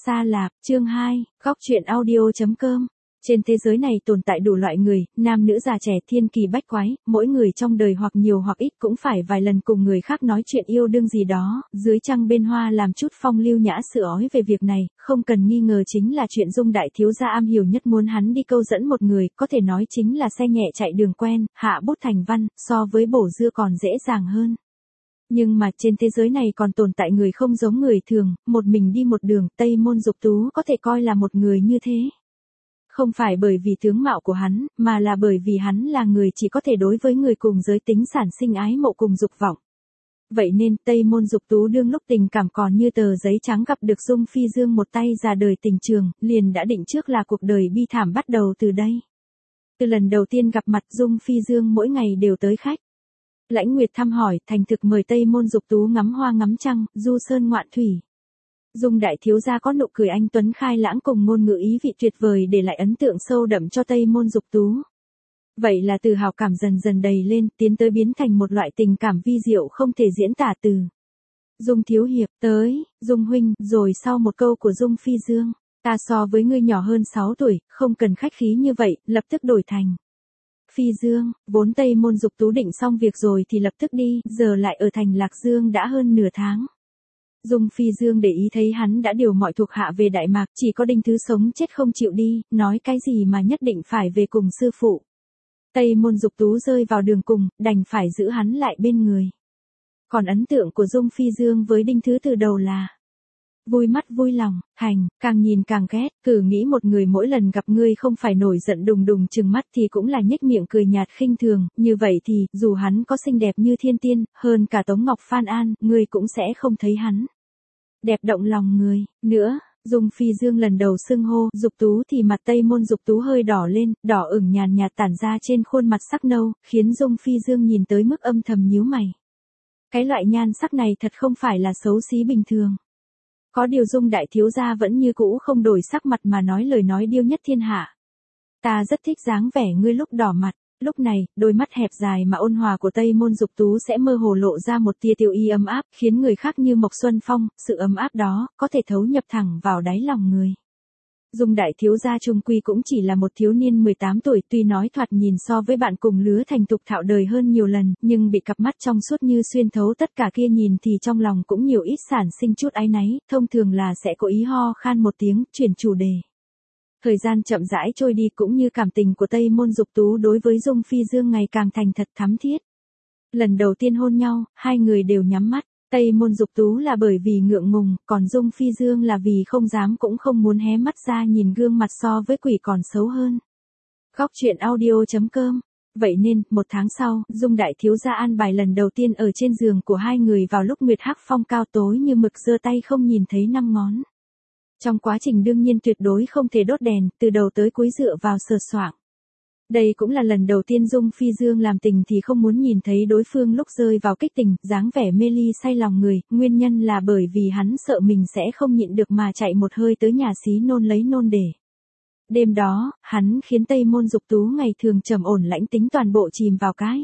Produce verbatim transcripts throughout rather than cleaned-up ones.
Sa Lạp, chương hai, góc truyện audio.com. Trên thế giới này tồn tại đủ loại người, nam nữ già trẻ thiên kỳ bách quái, mỗi người trong đời hoặc nhiều hoặc ít cũng phải vài lần cùng người khác nói chuyện yêu đương gì đó, dưới trăng bên hoa làm chút phong lưu nhã sự ói về việc này, không cần nghi ngờ chính là chuyện Dung đại thiếu gia am hiểu nhất, muốn hắn đi câu dẫn một người, có thể nói chính là xe nhẹ chạy đường quen, hạ bút thành văn, so với bổ dưa còn dễ dàng hơn. Nhưng mà trên thế giới này còn tồn tại người không giống người thường, một mình đi một đường, Tây Môn Dục Tú có thể coi là một người như thế. Không phải bởi vì tướng mạo của hắn, mà là bởi vì hắn là người chỉ có thể đối với người cùng giới tính sản sinh ái mộ cùng dục vọng. Vậy nên Tây Môn Dục Tú đương lúc tình cảm còn như tờ giấy trắng gặp được Dung Phi Dương một tay ra đời tình trường, liền đã định trước là cuộc đời bi thảm bắt đầu từ đây. Từ lần đầu tiên gặp mặt Dung Phi Dương mỗi ngày đều tới khách. Lãnh Nguyệt thăm hỏi, thành thực mời Tây Môn Dục Tú ngắm hoa ngắm trăng, du sơn ngoạn thủy. Dung đại thiếu gia có nụ cười anh tuấn khai lãng cùng ngôn ngữ ý vị tuyệt vời để lại ấn tượng sâu đậm cho Tây Môn Dục Tú. Vậy là từ hào cảm dần dần đầy lên, tiến tới biến thành một loại tình cảm vi diệu không thể diễn tả từ. Dung thiếu hiệp, tới, Dung huynh, rồi sau một câu của Dung Phi Dương, ta so với ngươi nhỏ hơn sáu tuổi, không cần khách khí như vậy, lập tức đổi thành Phi Dương. Vốn Tây Môn Dục Tú định xong việc rồi thì lập tức đi, giờ lại ở thành Lạc Dương đã hơn nửa tháng. Dung Phi Dương để ý thấy hắn đã điều mọi thuộc hạ về Đại Mạc, chỉ có Đinh Thứ sống chết không chịu đi, nói cái gì mà nhất định phải về cùng sư phụ. Tây Môn Dục Tú rơi vào đường cùng, đành phải giữ hắn lại bên người. Còn ấn tượng của Dung Phi Dương với Đinh Thứ từ đầu là vui mắt vui lòng, hành, càng nhìn càng ghét, cử nghĩ một người mỗi lần gặp ngươi không phải nổi giận đùng đùng trừng mắt thì cũng là nhếch miệng cười nhạt khinh thường, như vậy thì, dù hắn có xinh đẹp như thiên tiên, hơn cả Tống Ngọc Phan An, ngươi cũng sẽ không thấy hắn đẹp động lòng người, nữa. Dung Phi Dương lần đầu xưng hô Dục Tú thì mặt Tây Môn Dục Tú hơi đỏ lên, đỏ ửng nhàn nhạt tản ra trên khuôn mặt sắc nâu, khiến Dung Phi Dương nhìn tới mức âm thầm nhíu mày. Cái loại nhan sắc này thật không phải là xấu xí bình thường. Có điều Dung đại thiếu gia vẫn như cũ không đổi sắc mặt mà nói lời nói điêu nhất thiên hạ. Ta rất thích dáng vẻ ngươi lúc đỏ mặt. Lúc này, đôi mắt hẹp dài mà ôn hòa của Tây Môn Dục Tú sẽ mơ hồ lộ ra một tia tiêu y ấm áp, khiến người khác như Mộc Xuân Phong, sự ấm áp đó, có thể thấu nhập thẳng vào đáy lòng người. Dung đại thiếu gia trung quy cũng chỉ là một thiếu niên mười tám tuổi, tuy nói thoạt nhìn so với bạn cùng lứa thành tục thạo đời hơn nhiều lần, nhưng bị cặp mắt trong suốt như xuyên thấu tất cả kia nhìn thì trong lòng cũng nhiều ít sản sinh chút áy náy, thông thường là sẽ có ý ho khan một tiếng, chuyển chủ đề. Thời gian chậm rãi trôi đi cũng như cảm tình của Tây Môn Dục Tú đối với Dung Phi Dương ngày càng thành thật thắm thiết. Lần đầu tiên hôn nhau, hai người đều nhắm mắt, Tây Môn Dục Tú là bởi vì ngượng ngùng, còn Dung Phi Dương là vì không dám cũng không muốn hé mắt ra nhìn gương mặt so với quỷ còn xấu hơn. Góc truyện audio.com. Vậy nên, một tháng sau, Dung đại thiếu gia an bài lần đầu tiên ở trên giường của hai người vào lúc nguyệt hắc phong cao tối như mực, giơ tay không nhìn thấy năm ngón. Trong quá trình đương nhiên tuyệt đối không thể đốt đèn, từ đầu tới cuối dựa vào sờ soạng. Đây cũng là lần đầu tiên Dung Phi Dương làm tình thì không muốn nhìn thấy đối phương lúc rơi vào kích tình, dáng vẻ mê ly say lòng người, nguyên nhân là bởi vì hắn sợ mình sẽ không nhịn được mà chạy một hơi tới nhà xí nôn lấy nôn để. Đêm đó, hắn khiến Tây Môn Dục Tú ngày thường trầm ổn lãnh tính toàn bộ chìm vào cái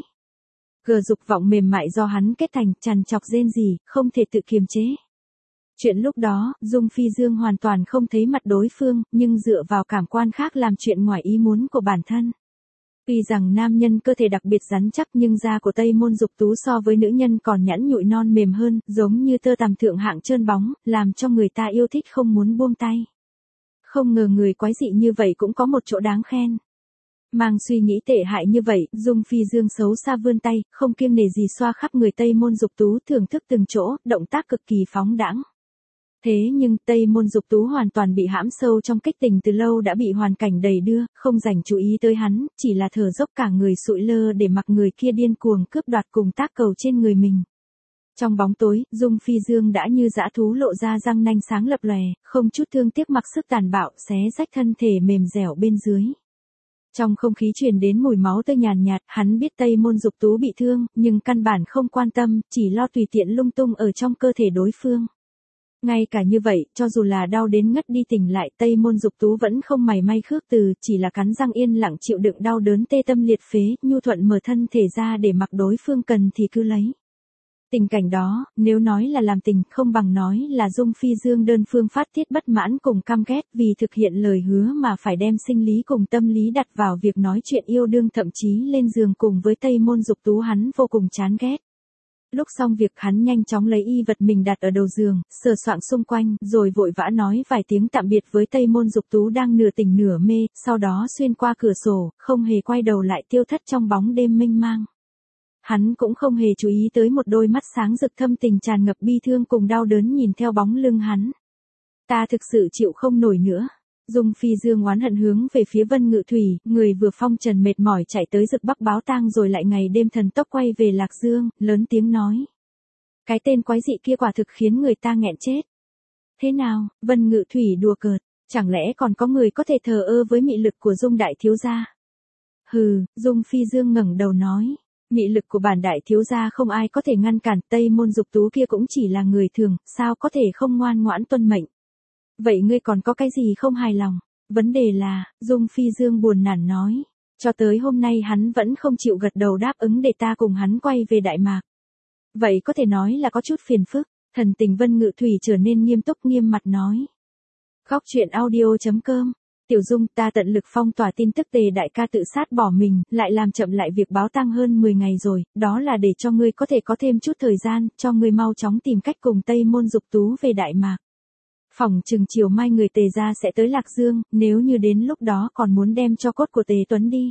gờ dục vọng mềm mại do hắn kết thành, trằn trọc rên rỉ, không thể tự kiềm chế. Chuyện lúc đó, Dung Phi Dương hoàn toàn không thấy mặt đối phương, nhưng dựa vào cảm quan khác làm chuyện ngoài ý muốn của bản thân. Tuy rằng nam nhân cơ thể đặc biệt rắn chắc nhưng da của Tây Môn Dục Tú so với nữ nhân còn nhẵn nhụi non mềm hơn, giống như tơ tằm thượng hạng trơn bóng, làm cho người ta yêu thích không muốn buông tay. Không ngờ người quái dị như vậy cũng có một chỗ đáng khen. Mang suy nghĩ tệ hại như vậy, Dung Phi Dương xấu xa vươn tay, không kiêng nể gì xoa khắp người Tây Môn Dục Tú, thưởng thức từng chỗ, động tác cực kỳ phóng đãng. Thế nhưng Tây Môn Dục Tú hoàn toàn bị hãm sâu trong kích tình, từ lâu đã bị hoàn cảnh đầy đưa, không dành chú ý tới hắn, chỉ là thở dốc cả người sụi lơ để mặc người kia điên cuồng cướp đoạt cùng tác cầu trên người mình. Trong bóng tối, Dung Phi Dương đã như dã thú lộ ra răng nanh sáng lập lòe, không chút thương tiếc mặc sức tàn bạo xé rách thân thể mềm dẻo bên dưới. Trong không khí truyền đến mùi máu tươi nhàn nhạt, hắn biết Tây Môn Dục Tú bị thương, nhưng căn bản không quan tâm, chỉ lo tùy tiện lung tung ở trong cơ thể đối phương. Ngay cả như vậy, cho dù là đau đến ngất đi tỉnh lại, Tây Môn Dục Tú vẫn không mảy may khước từ, chỉ là cắn răng yên lặng chịu đựng đau đớn tê tâm liệt phế, nhu thuận mở thân thể ra để mặc đối phương cần thì cứ lấy. Tình cảnh đó, nếu nói là làm tình, không bằng nói là Dung Phi Dương đơn phương phát tiết bất mãn cùng căm ghét vì thực hiện lời hứa mà phải đem sinh lý cùng tâm lý đặt vào việc nói chuyện yêu đương, thậm chí lên giường cùng với Tây Môn Dục Tú, hắn vô cùng chán ghét. Lúc xong việc, hắn nhanh chóng lấy y vật mình đặt ở đầu giường, sờ soạng xung quanh, rồi vội vã nói vài tiếng tạm biệt với Tây Môn Dục Tú đang nửa tỉnh nửa mê, sau đó xuyên qua cửa sổ, không hề quay đầu lại tiêu thất trong bóng đêm mênh mang. Hắn cũng không hề chú ý tới một đôi mắt sáng rực thâm tình tràn ngập bi thương cùng đau đớn nhìn theo bóng lưng hắn. Ta thực sự chịu không nổi nữa. Dung Phi Dương oán hận hướng về phía Vân Ngự Thủy, người vừa phong trần mệt mỏi chạy tới Dực Bắc báo tang rồi lại ngày đêm thần tốc quay về Lạc Dương, lớn tiếng nói. Cái tên quái dị kia quả thực khiến người ta nghẹn chết. Thế nào, Vân Ngự Thủy đùa cợt, chẳng lẽ còn có người có thể thờ ơ với mị lực của Dung đại thiếu gia? Hừ, Dung Phi Dương ngẩng đầu nói. Mị lực của bản đại thiếu gia không ai có thể ngăn cản, Tây Môn Dục Tú kia cũng chỉ là người thường, sao có thể không ngoan ngoãn tuân mệnh. Vậy ngươi còn có cái gì không hài lòng? Vấn đề là, Dung Phi Dương buồn nản nói, cho tới hôm nay hắn vẫn không chịu gật đầu đáp ứng để ta cùng hắn quay về Đại Mạc. Vậy có thể nói là có chút phiền phức. Thần tình Vân Ngự Thủy trở nên nghiêm túc nghiêm mặt nói. Góc truyện audio chấm com. Tiểu Dung, ta tận lực phong tỏa tin tức Tề đại ca tự sát bỏ mình, lại làm chậm lại việc báo tang hơn mười ngày rồi, đó là để cho ngươi có thể có thêm chút thời gian, cho ngươi mau chóng tìm cách cùng Tây Môn Dục Tú về Đại Mạc. Phỏng chừng chiều mai người Tề gia sẽ tới Lạc Dương, nếu như đến lúc đó còn muốn đem cho cốt của Tề Tuấn đi.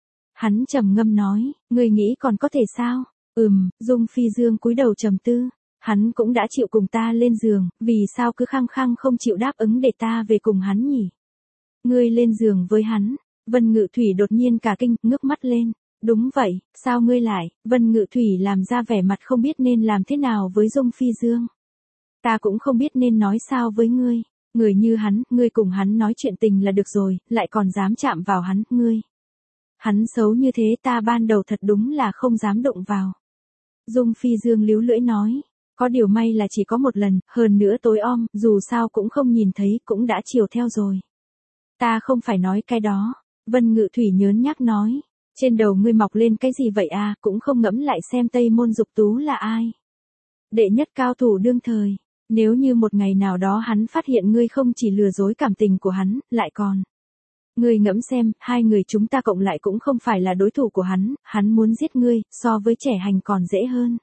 Hắn trầm ngâm nói, ngươi nghĩ còn có thể sao? Ừm, Dung Phi Dương cúi đầu trầm tư. Hắn cũng đã chịu cùng ta lên giường, vì sao cứ khăng khăng không chịu đáp ứng để ta về cùng hắn nhỉ? Ngươi lên giường với hắn. Vân Ngự Thủy đột nhiên cả kinh, ngước mắt lên. Đúng vậy, sao ngươi lại? Vân Ngự Thủy làm ra vẻ mặt không biết nên làm thế nào với Dung Phi Dương. Ta cũng không biết nên nói sao với ngươi. Người như hắn, ngươi cùng hắn nói chuyện tình là được rồi, lại còn dám chạm vào hắn, ngươi. Hắn xấu như thế ta ban đầu thật đúng là không dám đụng vào. Dung Phi Dương líu lưỡi nói. Có điều may là chỉ có một lần, hơn nữa tối om, dù sao cũng không nhìn thấy, cũng đã chiều theo rồi. Ta không phải nói cái đó. Vân Ngự Thủy nhớn nhác nói. Trên đầu ngươi mọc lên cái gì vậy à, cũng không ngẫm lại xem Tây Môn Dục Tú là ai. Đệ nhất cao thủ đương thời. Nếu như một ngày nào đó hắn phát hiện ngươi không chỉ lừa dối cảm tình của hắn, lại còn. Ngươi ngẫm xem, hai người chúng ta cộng lại cũng không phải là đối thủ của hắn, hắn muốn giết ngươi, so với trẻ hành còn dễ hơn.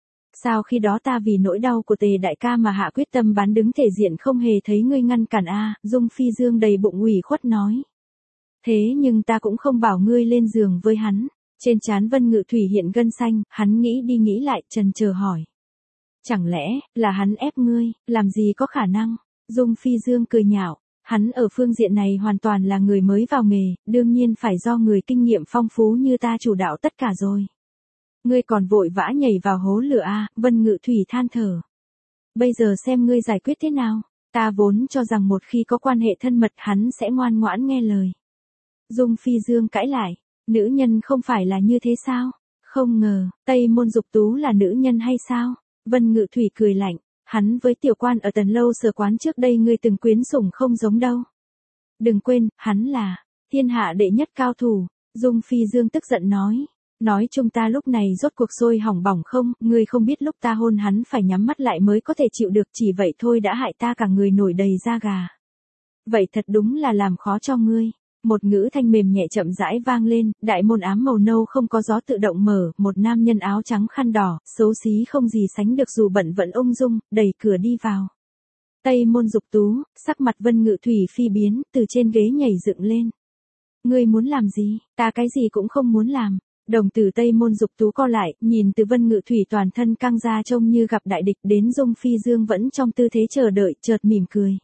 Sao khi đó ta vì nỗi đau của Tề đại ca mà hạ quyết tâm bán đứng thể diện không hề thấy ngươi ngăn cản a? À, Dung Phi Dương đầy bụng ủy khuất nói. Thế nhưng ta cũng không bảo ngươi lên giường với hắn. Trên trán Vân Ngự Thủy hiện gân xanh, hắn nghĩ đi nghĩ lại, trần chờ hỏi. Chẳng lẽ, là hắn ép ngươi, làm gì có khả năng? Dung Phi Dương cười nhạo, hắn ở phương diện này hoàn toàn là người mới vào nghề, đương nhiên phải do người kinh nghiệm phong phú như ta chủ đạo tất cả rồi. Ngươi còn vội vã nhảy vào hố lửa a? À, Vân Ngự Thủy than thở. Bây giờ xem ngươi giải quyết thế nào, ta vốn cho rằng một khi có quan hệ thân mật hắn sẽ ngoan ngoãn nghe lời. Dung Phi Dương cãi lại, nữ nhân không phải là như thế sao? Không ngờ, Tây Môn Dục Tú là nữ nhân hay sao? Vân Ngự Thủy cười lạnh, hắn với tiểu quan ở Tần Lâu Sở quán trước đây ngươi từng quyến sủng không giống đâu. Đừng quên, hắn là thiên hạ đệ nhất cao thủ. Dung Phi Dương tức giận nói. Nói chung ta lúc này rốt cuộc sôi hỏng bỏng không, ngươi không biết lúc ta hôn hắn phải nhắm mắt lại mới có thể chịu được, chỉ vậy thôi đã hại ta cả người nổi đầy da gà. Vậy thật đúng là làm khó cho ngươi. Một ngữ thanh mềm nhẹ chậm rãi vang lên, đại môn ám màu nâu không có gió tự động mở, một nam nhân áo trắng khăn đỏ, xấu xí không gì sánh được dù bận vẫn ung dung, đẩy cửa đi vào. Tây Môn Dục Tú, sắc mặt Vân Ngự Thủy phi biến, từ trên ghế nhảy dựng lên. Ngươi muốn làm gì? Ta cái gì cũng không muốn làm. Đồng tử Tây Môn Dục Tú co lại, nhìn từ Vân Ngự Thủy toàn thân căng ra trông như gặp đại địch, đến Dung Phi Dương vẫn trong tư thế chờ đợi, chợt mỉm cười.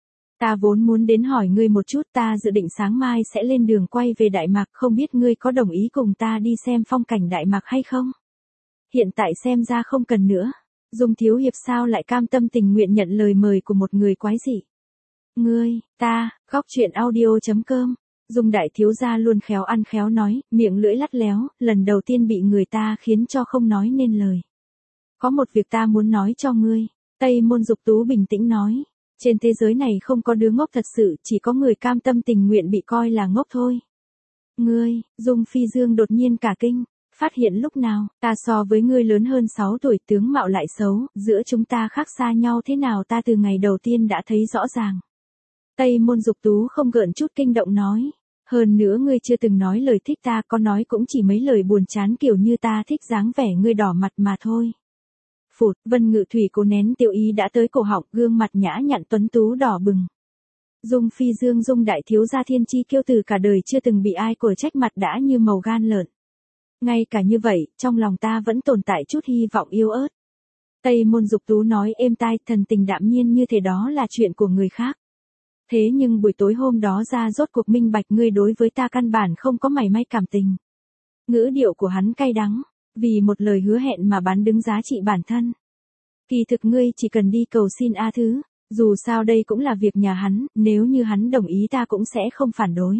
Ta vốn muốn đến hỏi ngươi một chút, ta dự định sáng mai sẽ lên đường quay về Đại Mạc, không biết ngươi có đồng ý cùng ta đi xem phong cảnh Đại Mạc hay không? Hiện tại xem ra không cần nữa. Dung thiếu hiệp sao lại cam tâm tình nguyện nhận lời mời của một người quái dị? Ngươi, ta, góc truyện audio chấm com. Dung đại thiếu gia luôn khéo ăn khéo nói, miệng lưỡi lắt léo, lần đầu tiên bị người ta khiến cho không nói nên lời. Có một việc ta muốn nói cho ngươi. Tây Môn Dục Tú bình tĩnh nói. Trên thế giới này không có đứa ngốc thật sự, chỉ có người cam tâm tình nguyện bị coi là ngốc thôi. Ngươi, Dung Phi Dương đột nhiên cả kinh. Phát hiện lúc nào, ta so với ngươi lớn hơn sáu tuổi, tướng mạo lại xấu, giữa chúng ta khác xa nhau thế nào ta từ ngày đầu tiên đã thấy rõ ràng. Tây Môn Dục Tú không gợn chút kinh động nói. Hơn nữa ngươi chưa từng nói lời thích ta, có nói cũng chỉ mấy lời buồn chán kiểu như ta thích dáng vẻ ngươi đỏ mặt mà thôi. Phụt, Vân Ngự Thủy cố nén tiêu ý đã tới cổ họng, gương mặt nhã nhặn tuấn tú đỏ bừng. Dung Phi Dương Dung đại thiếu gia thiên chi kiêu từ cả đời chưa từng bị ai của trách mặt đã như màu gan lợn. Ngay cả như vậy, trong lòng ta vẫn tồn tại chút hy vọng yếu ớt. Tây Môn Dục Tú nói êm tai, thần tình đạm nhiên như thế đó là chuyện của người khác. Thế nhưng buổi tối hôm đó ra rốt cuộc minh bạch ngươi đối với ta căn bản không có mảy may cảm tình. Ngữ điệu của hắn cay đắng, vì một lời hứa hẹn mà bán đứng giá trị bản thân. Kỳ thực ngươi chỉ cần đi cầu xin A Thứ, dù sao đây cũng là việc nhà hắn, nếu như hắn đồng ý ta cũng sẽ không phản đối.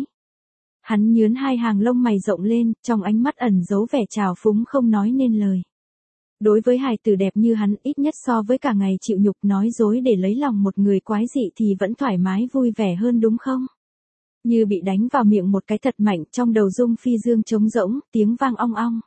Hắn nhướn hai hàng lông mày rộng lên, trong ánh mắt ẩn giấu vẻ trào phúng không nói nên lời. Đối với hài tử đẹp như hắn, ít nhất so với cả ngày chịu nhục nói dối để lấy lòng một người quái dị thì vẫn thoải mái vui vẻ hơn đúng không? Như bị đánh vào miệng một cái thật mạnh, trong đầu Dung Phi Dương trống rỗng, tiếng vang ong ong.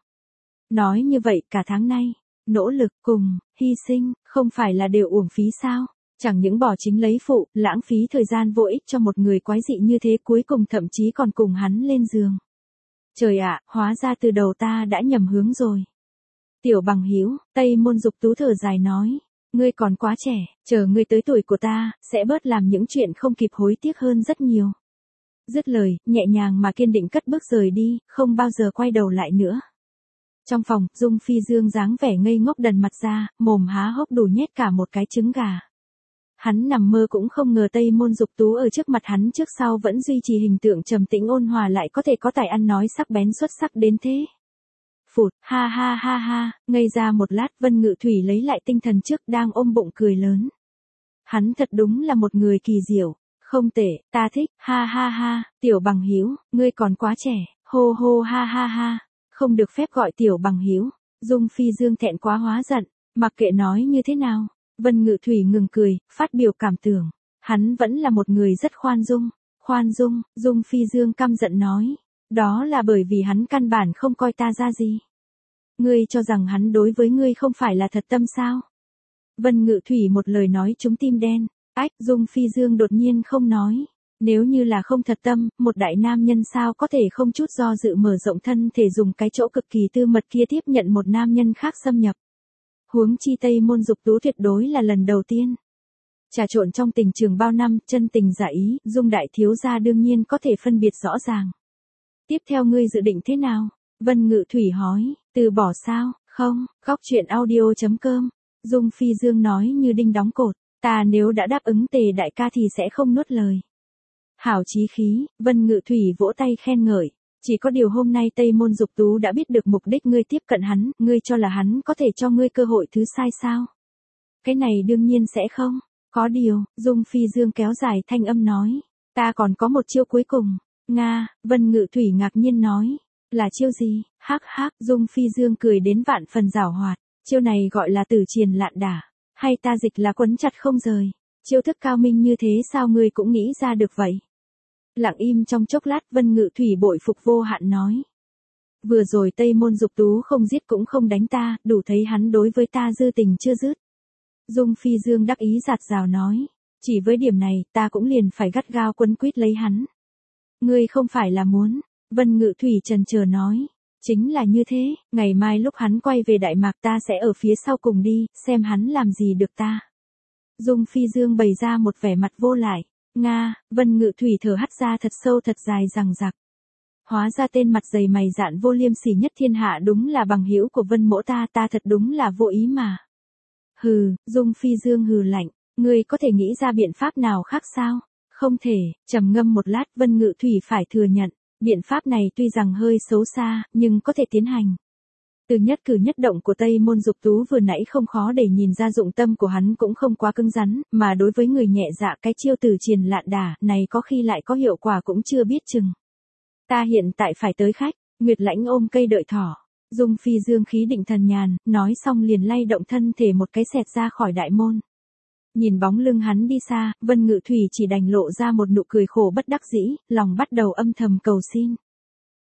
Nói như vậy cả tháng nay, nỗ lực cùng, hy sinh, không phải là đều uổng phí sao? Chẳng những bỏ chính lấy phụ, lãng phí thời gian vô ích cho một người quái dị như thế, cuối cùng thậm chí còn cùng hắn lên giường. Trời ạ, hóa ra từ đầu ta đã nhầm hướng rồi. Tiểu Bằng Hữu, Tây Môn Dục Tú thở dài nói, ngươi còn quá trẻ, chờ ngươi tới tuổi của ta, sẽ bớt làm những chuyện không kịp hối tiếc hơn rất nhiều. Dứt lời, nhẹ nhàng mà kiên định cất bước rời đi, không bao giờ quay đầu lại nữa. Trong phòng, Dung Phi Dương dáng vẻ ngây ngốc đần mặt ra, mồm há hốc đủ nhét cả một cái trứng gà. Hắn nằm mơ cũng không ngờ Tây Môn Dục Tú ở trước mặt hắn trước sau vẫn duy trì hình tượng trầm tĩnh ôn hòa lại có thể có tài ăn nói sắc bén xuất sắc đến thế. Phụt, ha ha ha ha, ngây ra một lát Vân Ngự Thủy lấy lại tinh thần trước đang ôm bụng cười lớn. Hắn thật đúng là một người kỳ diệu, không tệ, ta thích, ha ha ha, Tiểu Bằng Hữu, ngươi còn quá trẻ, hô hô ha ha ha, không được phép gọi Tiểu Bằng Hữu. Dung Phi Dương thẹn quá hóa giận, mặc kệ nói như thế nào. Vân Ngự Thủy ngừng cười, phát biểu cảm tưởng, hắn vẫn là một người rất khoan dung. Khoan dung, Dung Phi Dương căm giận nói, đó là bởi vì hắn căn bản không coi ta ra gì. Ngươi cho rằng hắn đối với ngươi không phải là thật tâm sao? Vân Ngự Thủy một lời nói trúng tim đen, ách, Dung Phi Dương đột nhiên không nói. Nếu như là không thật tâm, một đại nam nhân sao có thể không chút do dự mở rộng thân thể dùng cái chỗ cực kỳ tư mật kia tiếp nhận một nam nhân khác xâm nhập. Huống chi Tây Môn Dục Tú tuyệt đối là lần đầu tiên. Trà trộn trong tình trường bao năm, chân tình giả ý, Dung đại thiếu gia đương nhiên có thể phân biệt rõ ràng. Tiếp theo ngươi dự định thế nào? Vân Ngự Thủy hỏi, từ bỏ sao? Không, góc truyện audio chấm com. Dung Phi Dương nói như đinh đóng cột, ta nếu đã đáp ứng Tề đại ca thì sẽ không nuốt lời. Hảo chí khí, Vân Ngự Thủy vỗ tay khen ngợi. Chỉ có điều hôm nay Tây Môn Dục Tú đã biết được mục đích ngươi tiếp cận hắn, ngươi cho là hắn có thể cho ngươi cơ hội thứ sai sao? Cái này đương nhiên sẽ không. Có điều, Dung Phi Dương kéo dài thanh âm nói, ta còn có một chiêu cuối cùng. Nga, Vân Ngự Thủy ngạc nhiên nói, là chiêu gì? Hắc hắc, Dung Phi Dương cười đến vạn phần giảo hoạt, chiêu này gọi là tử triền lạn đả, hay ta dịch là quấn chặt không rời. Chiêu thức cao minh như thế sao ngươi cũng nghĩ ra được vậy? Lặng im trong chốc lát Vân Ngự Thủy bội phục vô hạn nói. Vừa rồi Tây Môn Dục Tú không giết cũng không đánh ta, đủ thấy hắn đối với ta dư tình chưa dứt. Dung Phi Dương đắc ý giạt rào nói. Chỉ với điểm này ta cũng liền phải gắt gao quấn quýt lấy hắn. Ngươi không phải là muốn. Vân Ngự Thủy trần chờ nói. Chính là như thế, ngày mai lúc hắn quay về Đại Mạc ta sẽ ở phía sau cùng đi, xem hắn làm gì được ta. Dung Phi Dương bày ra một vẻ mặt vô lại. Nga, Vân Ngự Thủy thở hắt ra thật sâu thật dài rằng rặc. Hóa ra tên mặt dày mày dạn vô liêm sỉ nhất thiên hạ đúng là bằng hữu của Vân mỗ ta, ta thật đúng là vô ý mà. Hừ, Dung Phi Dương hừ lạnh, ngươi có thể nghĩ ra biện pháp nào khác sao? Không thể, trầm ngâm một lát Vân Ngự Thủy phải thừa nhận, biện pháp này tuy rằng hơi xấu xa, nhưng có thể tiến hành. Từ nhất cử nhất động của Tây Môn Dục Tú vừa nãy không khó để nhìn ra dụng tâm của hắn cũng không quá cứng rắn, mà đối với người nhẹ dạ cái chiêu tử triền lạn đả này có khi lại có hiệu quả cũng chưa biết chừng. Ta hiện tại phải tới khách, Nguyệt Lãnh ôm cây đợi thỏ. Dung Phi Dương khí định thần nhàn, nói xong liền lay động thân thể một cái xẹt ra khỏi đại môn. Nhìn bóng lưng hắn đi xa, Vân Ngự Thủy chỉ đành lộ ra một nụ cười khổ bất đắc dĩ, lòng bắt đầu âm thầm cầu xin.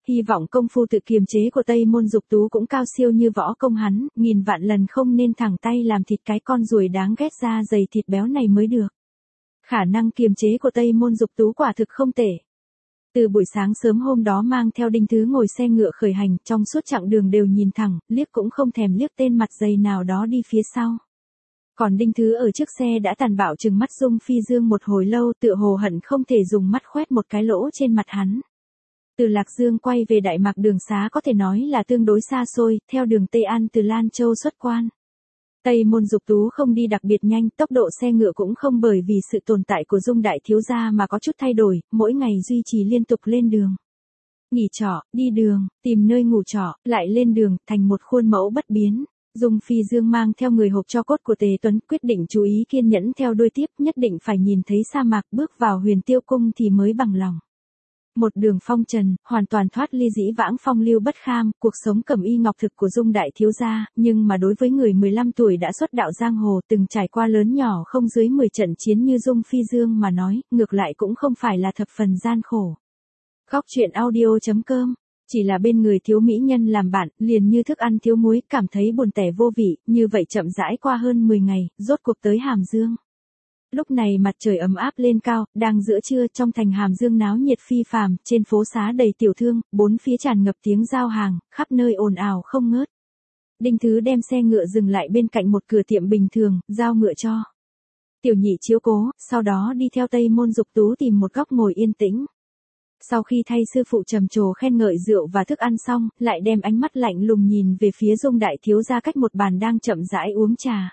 hy vọng công phu tự kiềm chế của Tây Môn Dục Tú cũng cao siêu như võ công hắn, nghìn vạn lần không nên thẳng tay làm thịt cái con ruồi đáng ghét da dày thịt béo này mới được. Khả năng kiềm chế của Tây Môn Dục Tú quả thực không tệ. Từ buổi sáng sớm hôm đó mang theo Đinh Thứ ngồi xe ngựa khởi hành, trong suốt chặng đường đều nhìn thẳng, liếc cũng không thèm liếc tên mặt dày nào đó đi phía sau. Còn Đinh Thứ ở trước xe đã tàn bạo trừng mắt Dung Phi Dương một hồi lâu, tựa hồ hận không thể dùng mắt khoét một cái lỗ trên mặt hắn. Từ Lạc Dương quay về Đại Mạc đường xá có thể nói là tương đối xa xôi, theo đường Tây An từ Lan Châu xuất quan. Tây Môn Dục Tú không đi đặc biệt nhanh, tốc độ xe ngựa cũng không bởi vì sự tồn tại của Dung đại thiếu gia mà có chút thay đổi, mỗi ngày duy trì liên tục lên đường. Nghỉ trọ, đi đường, tìm nơi ngủ trọ, lại lên đường, thành một khuôn mẫu bất biến. Dung Phi Dương mang theo người hộp cho cốt của Tề Tuấn, quyết định chú ý kiên nhẫn theo đuôi tiếp, nhất định phải nhìn thấy sa mạc, bước vào Huyền Tiêu cung thì mới bằng lòng. Một đường phong trần, hoàn toàn thoát ly dĩ vãng phong lưu bất kham, cuộc sống cẩm y ngọc thực của Dung đại thiếu gia, nhưng mà đối với người mười lăm tuổi đã xuất đạo giang hồ, từng trải qua lớn nhỏ không dưới mười trận chiến như Dung Phi Dương mà nói, ngược lại cũng không phải là thập phần gian khổ. Góc truyện audio chấm com. Chỉ là bên người thiếu mỹ nhân làm bạn, liền như thức ăn thiếu muối, cảm thấy buồn tẻ vô vị, như vậy chậm rãi qua hơn mười ngày, rốt cuộc tới Hàm Dương. Lúc này mặt trời ấm áp lên cao, đang giữa trưa, trong thành Hàm Dương náo nhiệt phi phàm, trên phố xá đầy tiểu thương, bốn phía tràn ngập tiếng giao hàng, khắp nơi ồn ào không ngớt. Đinh Thứ đem xe ngựa dừng lại bên cạnh một cửa tiệm bình thường, giao ngựa cho Tiểu Nhị chiếu cố, sau đó đi theo Tây Môn Dục Tú tìm một góc ngồi yên tĩnh. Sau khi thay sư phụ trầm trồ khen ngợi rượu và thức ăn xong, lại đem ánh mắt lạnh lùng nhìn về phía Dung đại thiếu gia cách một bàn đang chậm rãi uống trà.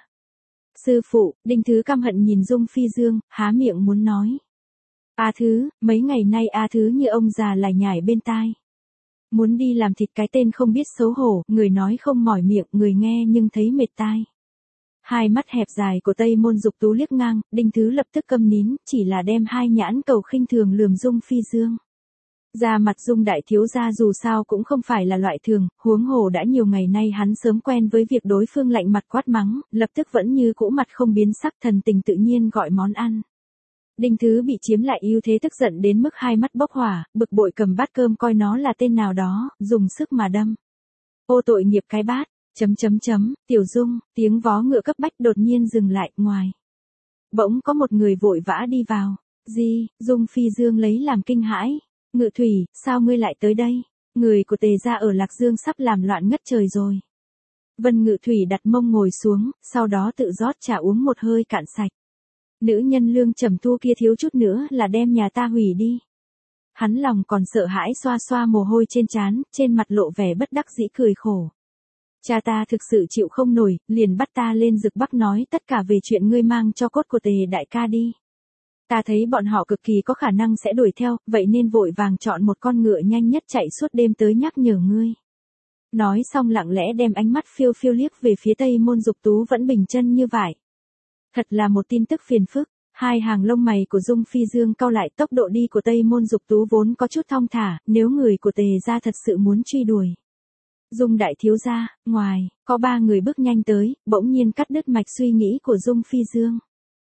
Sư phụ, Đinh Thứ căm hận nhìn Dung Phi Dương, há miệng muốn nói. A Thứ, mấy ngày nay A Thứ như ông già lải nhải bên tai. Muốn đi làm thịt cái tên không biết xấu hổ, người nói không mỏi miệng, người nghe nhưng thấy mệt tai. Hai mắt hẹp dài của Tây Môn Dục Tú liếc ngang, Đinh Thứ lập tức câm nín, chỉ là đem hai nhãn cầu khinh thường lườm Dung Phi Dương. Da mặt Dung đại thiếu gia dù sao cũng không phải là loại thường, huống hồ đã nhiều ngày nay hắn sớm quen với việc đối phương lạnh mặt quát mắng, lập tức vẫn như cũ mặt không biến sắc, thần tình tự nhiên gọi món ăn. Đinh Thứ bị chiếm lại ưu thế tức giận đến mức hai mắt bốc hỏa, bực bội cầm bát cơm coi nó là tên nào đó, dùng sức mà đâm. Ô tội nghiệp cái bát, chấm chấm chấm, Tiểu Dung, tiếng vó ngựa cấp bách đột nhiên dừng lại, ngoài. Bỗng có một người vội vã đi vào. Gì? Dung Phi Dương lấy làm kinh hãi. Ngự Thủy, sao ngươi lại tới đây? Người của Tề gia ở Lạc Dương sắp làm loạn ngất trời rồi. Vân Ngự Thủy đặt mông ngồi xuống, sau đó tự rót trà uống một hơi cạn sạch. Nữ nhân lương trầm thu kia thiếu chút nữa là đem nhà ta hủy đi. Hắn lòng còn sợ hãi xoa xoa mồ hôi trên trán, trên mặt lộ vẻ bất đắc dĩ cười khổ. Cha ta thực sự chịu không nổi, liền bắt ta lên Dực Bắc nói tất cả về chuyện ngươi mang cho cốt của Tề đại ca đi. Ta thấy bọn họ cực kỳ có khả năng sẽ đuổi theo, vậy nên vội vàng chọn một con ngựa nhanh nhất chạy suốt đêm tới nhắc nhở ngươi. Nói xong lặng lẽ đem ánh mắt phiêu phiêu liếc về phía Tây Môn Dục Tú vẫn bình chân như vải. Thật là một tin tức phiền phức. Hai hàng lông mày của Dung Phi Dương cau lại, tốc độ đi của Tây Môn Dục Tú vốn có chút thong thả, nếu người của Tề gia thật sự muốn truy đuổi. Dung đại thiếu gia, ngoài, có ba người bước nhanh tới, bỗng nhiên cắt đứt mạch suy nghĩ của Dung Phi Dương.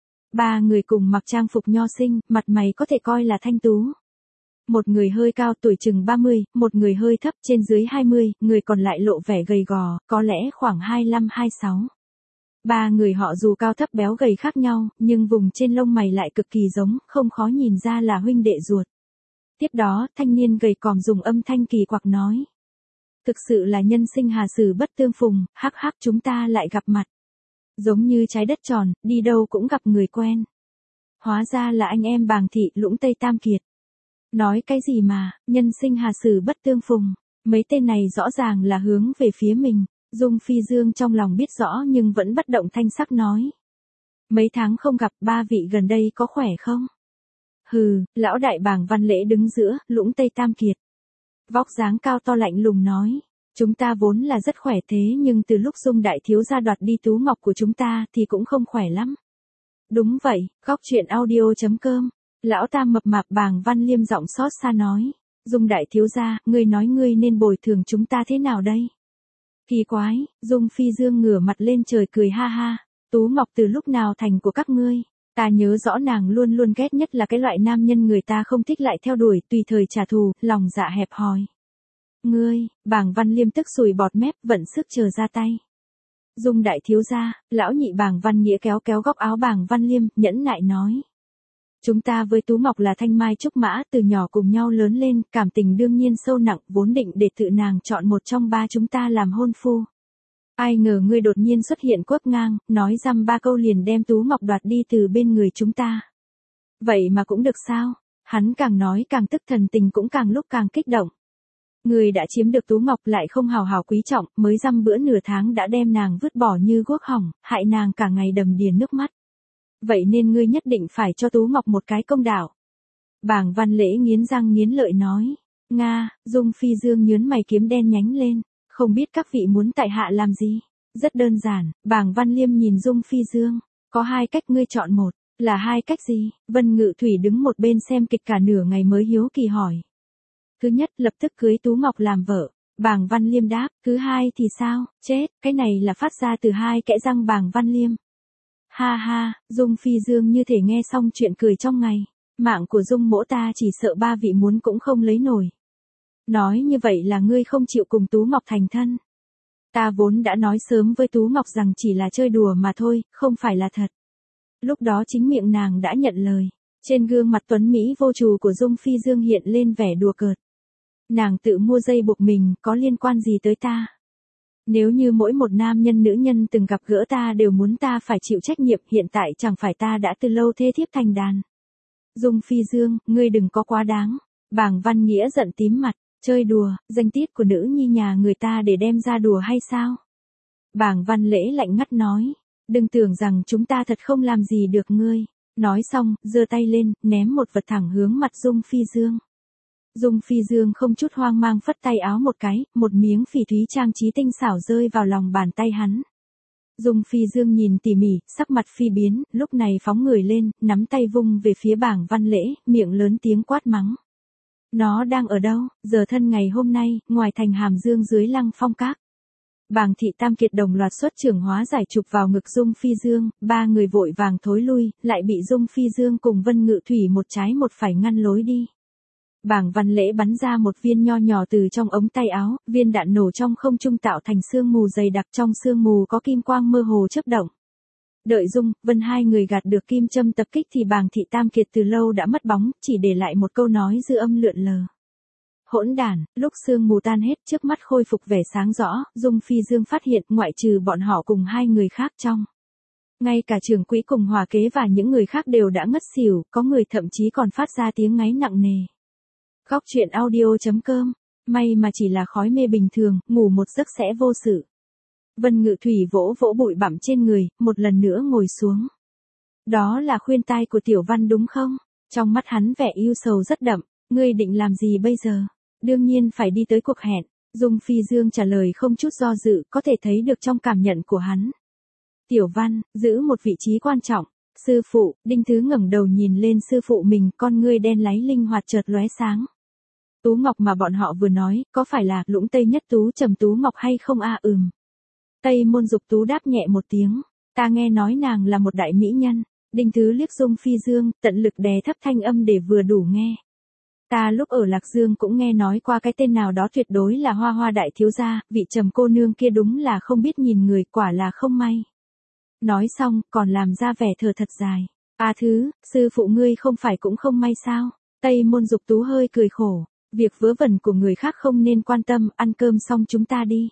Ba người cùng mặc trang phục nho sinh, mặt mày có thể coi là thanh tú. Một người hơi cao tuổi chừng ba mươi, một người hơi thấp trên dưới hai mươi, người còn lại lộ vẻ gầy gò, có lẽ khoảng hai mươi lăm hai mươi sáu. Ba người họ dù cao thấp béo gầy khác nhau, nhưng vùng trên lông mày lại cực kỳ giống, không khó nhìn ra là huynh đệ ruột. Tiếp đó, thanh niên gầy còm dùng âm thanh kỳ quặc nói. Thực sự là nhân sinh hà sử bất tương phùng, hắc hắc chúng ta lại gặp mặt. Giống như trái đất tròn, đi đâu cũng gặp người quen. Hóa ra là anh em Bàng Thị Lũng Tây Tam Kiệt. Nói cái gì mà, nhân sinh hà sử bất tương phùng, mấy tên này rõ ràng là hướng về phía mình. Dung Phi Dương trong lòng biết rõ nhưng vẫn bất động thanh sắc nói. Mấy tháng không gặp, ba vị gần đây có khỏe không? Hừ, lão đại Bàng Văn Lễ đứng giữa, Lũng Tây Tam Kiệt. Vóc dáng cao to lạnh lùng nói. Chúng ta vốn là rất khỏe thế nhưng từ lúc Dung đại thiếu gia đoạt đi tú ngọc của chúng ta thì cũng không khỏe lắm. Đúng vậy, góc truyện audio chấm com. Lão ta mập mạp Bàng Văn Liêm giọng xót xa nói. Dung đại thiếu gia, ngươi nói ngươi nên bồi thường chúng ta thế nào đây? Kỳ quái, Dung Phi Dương ngửa mặt lên trời cười ha ha. Tú ngọc từ lúc nào thành của các ngươi? Ta nhớ rõ nàng luôn luôn ghét nhất là cái loại nam nhân người ta không thích lại theo đuổi, tùy thời trả thù, lòng dạ hẹp hòi. Ngươi, Bàng Văn Liêm tức sùi bọt mép, vận sức chờ ra tay. Dung đại thiếu gia, lão nhị Bàng Văn Nghĩa kéo kéo góc áo Bàng Văn Liêm, nhẫn nại nói. Chúng ta với Tú Ngọc là thanh mai trúc mã, từ nhỏ cùng nhau lớn lên, cảm tình đương nhiên sâu nặng, vốn định để tự nàng chọn một trong ba chúng ta làm hôn phu. Ai ngờ ngươi đột nhiên xuất hiện quất ngang, nói dăm ba câu liền đem Tú Ngọc đoạt đi từ bên người chúng ta. Vậy mà cũng được sao? Hắn càng nói càng tức, thần tình cũng càng lúc càng kích động. Ngươi đã chiếm được Tú Ngọc lại không hào hào quý trọng, mới dăm bữa nửa tháng đã đem nàng vứt bỏ như guốc hỏng, hại nàng cả ngày đầm đìa nước mắt. Vậy nên ngươi nhất định phải cho Tú Ngọc một cái công đạo. Bàng Văn Lễ nghiến răng nghiến lợi nói. Nga, Dung Phi Dương nhớn mày kiếm đen nhánh lên. Không biết các vị muốn tại hạ làm gì? Rất đơn giản, Bàng Văn Liêm nhìn Dung Phi Dương. Có hai cách ngươi chọn một. Là hai cách gì? Vân Ngự Thủy đứng một bên xem kịch cả nửa ngày mới hiếu kỳ hỏi. Thứ nhất, lập tức cưới Tú Ngọc làm vợ. Bàng Văn Liêm đáp. Thứ hai thì sao? Chết, cái này là phát ra từ hai kẽ răng Bàng Văn Liêm. Ha ha, Dung Phi Dương như thể nghe xong chuyện cười trong ngày. Mạng của Dung mỗ ta chỉ sợ ba vị muốn cũng không lấy nổi. Nói như vậy là ngươi không chịu cùng Tú Ngọc thành thân. Ta vốn đã nói sớm với Tú Ngọc rằng chỉ là chơi đùa mà thôi, không phải là thật. Lúc đó chính miệng nàng đã nhận lời. Trên gương mặt tuấn Mỹ vô trù của Dung Phi Dương hiện lên vẻ đùa cợt. Nàng tự mua dây buộc mình, có liên quan gì tới ta? Nếu như mỗi một nam nhân nữ nhân từng gặp gỡ ta đều muốn ta phải chịu trách nhiệm, hiện tại chẳng phải ta đã từ lâu thê thiếp thành đàn. Dung Phi Dương, ngươi đừng có quá đáng. Bàng Văn Nghĩa giận tím mặt, chơi đùa, danh tiết của nữ nhi nhà người ta để đem ra đùa hay sao? Bàng Văn Lễ lạnh ngắt nói, đừng tưởng rằng chúng ta thật không làm gì được ngươi. Nói xong, giơ tay lên, ném một vật thẳng hướng mặt Dung Phi Dương. Dung Phi Dương không chút hoang mang phất tay áo một cái, một miếng phỉ thúy trang trí tinh xảo rơi vào lòng bàn tay hắn. Dung Phi Dương nhìn tỉ mỉ, sắc mặt phi biến, lúc này phóng người lên, nắm tay vung về phía Bàng Văn Lễ, miệng lớn tiếng quát mắng. Nó đang ở đâu? Giờ thân ngày hôm nay, ngoài thành Hàm Dương dưới Lăng Phong Các. Bàng Thị Tam Kiệt đồng loạt xuất trưởng hóa giải chụp vào ngực Dung Phi Dương, ba người vội vàng thối lui, lại bị Dung Phi Dương cùng Vân Ngự Thủy một trái một phải ngăn lối đi. Bàng Văn Lễ bắn ra một viên nho nhỏ từ trong ống tay áo, viên đạn nổ trong không trung tạo thành sương mù dày đặc, trong sương mù có kim quang mơ hồ chớp động. Đợi Dung, Vân hai người gạt được kim châm tập kích thì Bàng Thị Tam Kiệt từ lâu đã mất bóng, chỉ để lại một câu nói dư âm lượn lờ. Hỗn đản, lúc sương mù tan hết trước mắt khôi phục vẻ sáng rõ, Dung Phi Dương phát hiện ngoại trừ bọn họ cùng hai người khác trong. Ngay cả trưởng quỹ cùng hòa kế và những người khác đều đã ngất xỉu, có người thậm chí còn phát ra tiếng ngáy nặng nề. Góc truyện audio chấm com, may mà chỉ là khói mê bình thường, ngủ một giấc sẽ vô sự. Vân Ngự Thủy vỗ vỗ bụi bặm trên người, một lần nữa ngồi xuống. Đó là khuyên tai của Tiểu Văn đúng không? Trong mắt hắn vẻ yêu sầu rất đậm, ngươi định làm gì bây giờ? Đương nhiên phải đi tới cuộc hẹn. Dung Phi Dương trả lời không chút do dự, có thể thấy được trong cảm nhận của hắn. Tiểu Văn, giữ một vị trí quan trọng. Sư phụ, Đinh Thứ ngẩng đầu nhìn lên sư phụ mình, con ngươi đen láy linh hoạt chợt lóe sáng. Tú Ngọc mà bọn họ vừa nói, có phải là Lũng Tây Nhất Tú Trầm Tú Ngọc hay không a? À, ừm. Tây Môn Dục Tú đáp nhẹ một tiếng, ta nghe nói nàng là một đại mỹ nhân. Đinh Thứ liếc Dung Phi Dương, tận lực đè thấp thanh âm để vừa đủ nghe. Ta lúc ở Lạc Dương cũng nghe nói qua cái tên nào đó tuyệt đối là Hoa Hoa đại thiếu gia, vị Trầm cô nương kia đúng là không biết nhìn người, quả là không may. Nói xong, còn làm ra vẻ thở thật dài. A Thứ, sư phụ ngươi không phải cũng không may sao? Tây Môn Dục Tú hơi cười khổ. Việc vớ vẩn của người khác không nên quan tâm, ăn cơm xong chúng ta đi.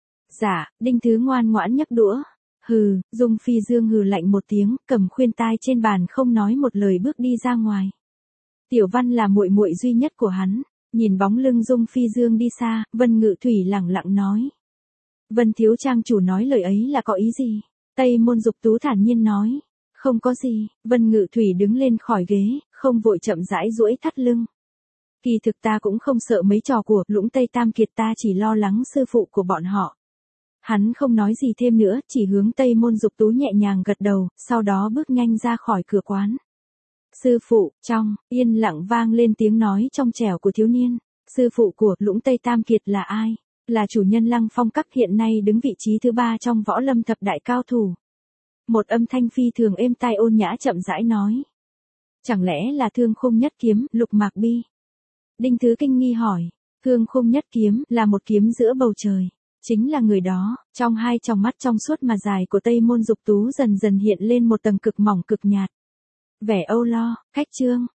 Dạ, Đinh Thứ ngoan ngoãn nhấc đũa. Hừ, Dung Phi Dương hừ lạnh một tiếng, cầm khuyên tai trên bàn không nói một lời bước đi ra ngoài. Tiểu Văn là muội muội duy nhất của hắn, nhìn bóng lưng Dung Phi Dương đi xa, Vân Ngự Thủy lẳng lặng nói. Vân thiếu trang chủ nói lời ấy là có ý gì? Tây Môn Dục Tú thản nhiên nói. Không có gì, Vân Ngự Thủy đứng lên khỏi ghế, không vội chậm rãi duỗi thắt lưng. Kỳ thực ta cũng không sợ mấy trò của Lũng Tây Tam Kiệt, ta chỉ lo lắng sư phụ của bọn họ. Hắn không nói gì thêm nữa, chỉ hướng Tây Môn Dục Tú nhẹ nhàng gật đầu, sau đó bước nhanh ra khỏi cửa quán. Sư phụ, trong, yên lặng vang lên tiếng nói trong trẻo của thiếu niên. Sư phụ của Lũng Tây Tam Kiệt là ai? Là chủ nhân Lăng Phong Các, hiện nay đứng vị trí thứ ba trong võ lâm thập đại cao thủ. Một âm thanh phi thường êm tai ôn nhã chậm rãi nói. Chẳng lẽ là Thương Khung Nhất Kiếm, Lục Mạc Bi? Đinh Thứ kinh nghi hỏi. Thương khung nhất kiếm là một kiếm giữa bầu trời. Chính là người đó, trong hai tròng mắt trong suốt mà dài của Tây Môn Dục Tú dần dần hiện lên một tầng cực mỏng cực nhạt. Vẻ âu lo, khách trương,